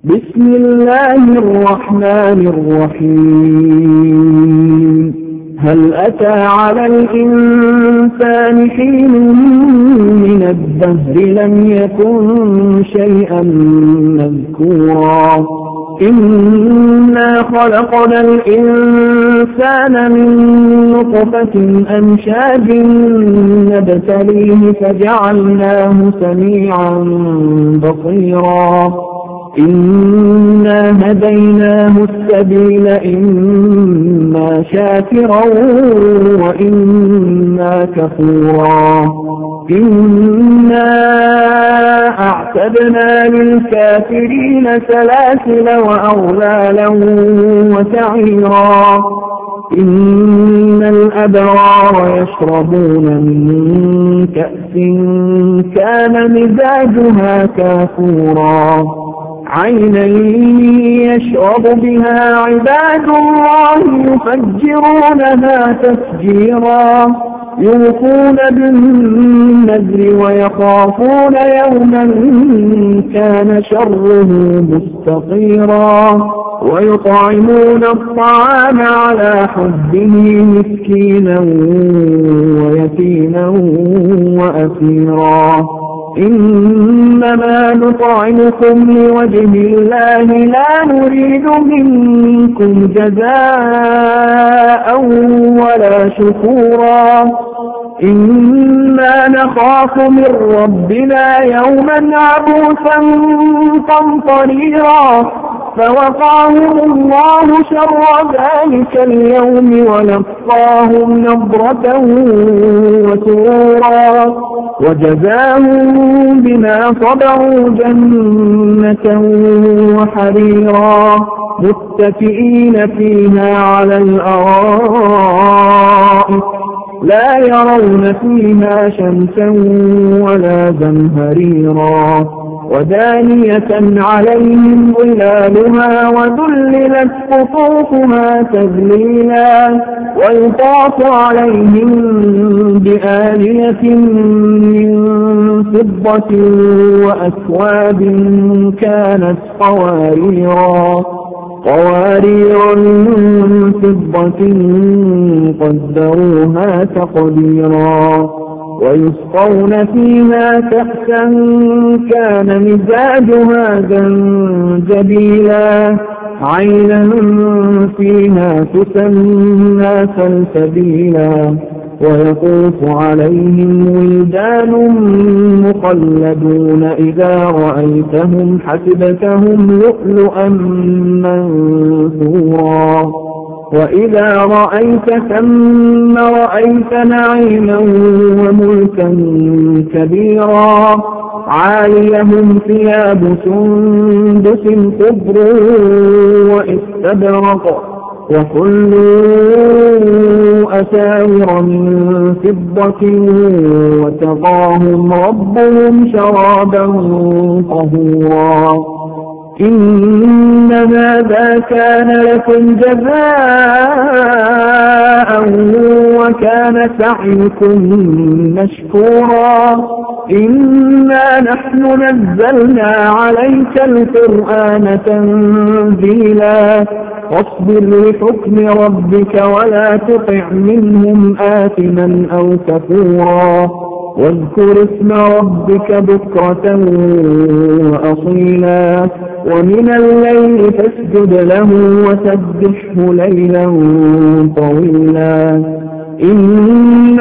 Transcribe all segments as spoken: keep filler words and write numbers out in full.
بسم الله الرحمن الرحيم هل أتى على الإنسان حين من الدهر لم يكن شيئا مذكورا إنا خلقنا الإنسان من نطفة أمشاج نبتليه فجعلناه سميعا بصيرا إنا هديناه السبيل إما شاكرا وإما كفورا إنا أعتدنا للكافرين سلاسل وأغلالا وسعيرا إن الأبرار يشربون من كأس كان مزاجها كافورا عينا يشرب بها عباد الله يفجرونها تفجيرا يوفون بالنذر ويخافون يوما كان شره مستطيرا ويطعمون الطعام على حبه مسكينا ويتيما وأسيرا إنما نطعمكم لوجه الله لا نريد منكم جزاء ولا شكورا إنا نخاف من ربنا يوما عبوسا قمطريرا فوقاهم الله شر ذلك اليوم ولقاهم نضرة وسرورا وجزاهم بما صبروا جنة وحريرا متكئين فيها على الأرائك لا يرون فيها شمسا ولا زمهريرا ودانية عليهم ظلالها وذللت قطوفها تذليلا ويطاف عليهم بآنية من فضة وأكواب كانت قواريرا قوارير من فضة قدروها تقديرا ويسقون فيها كأسا كان مزاجها زنجبيلا عينا فيها تسمى سلسبيلا ويطوف عليهم ولدان مخلدون إذا رأيتهم حسبتهم لؤلؤا منثورا وإذا رأيت ثم رأيت نعيما وملكا كبيرا عاليهم ثياب سندس خضر واستبرق وحلوا أساور من فضة وسقاهم ربهم شرابا طهورا إن هذا كان لكم جزاء وكان سعيكم مشكورا إنا نحن نزلنا عليك القرآن تنزيلا فاصبر لحكم ربك ولا تطع منهم آثما أو كفورا واذكر اسم ربك بكرة وأصيلا ومن الليل فاسجد له وسبحه ليلا طويلا إن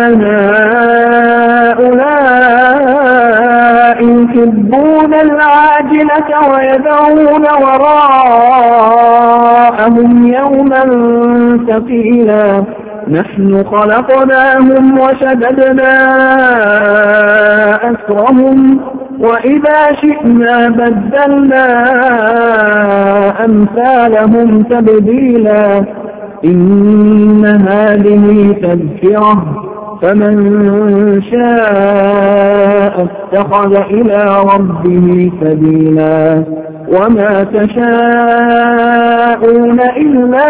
هؤلاء يحبون العاجلة ويذرون وراءهم يوما ثقيلا نحن خلقناهم وشددنا أسرهم وإذا شئنا بدلنا أمثالهم تبديلا إن هذه تذكرة فمن شاء اتخذ إلى ربه سبيلا وما تشاءون إلا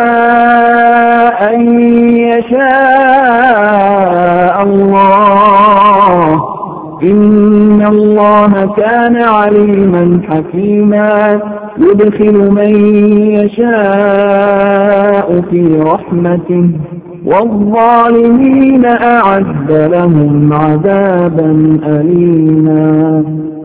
أن يشاء الله إن الله كان عليما حكيما يدخل من يشاء في رحمته والظالمين أعد لهم عذابا أليما.